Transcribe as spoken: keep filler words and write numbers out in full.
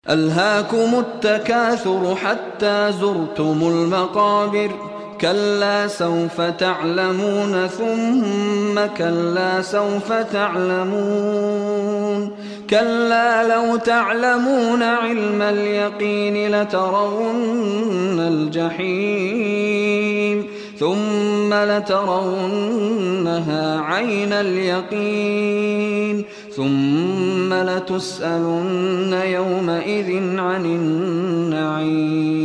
ألهاكم التكاثر حتى زرتم المقابر كلا سوف تعلمون ثم كلا سوف تعلمون كلا لو تعلمون علم اليقين لترون الجحيم ثم لترونها عين اليقين ثم لتسألن يومئذ عن النعيم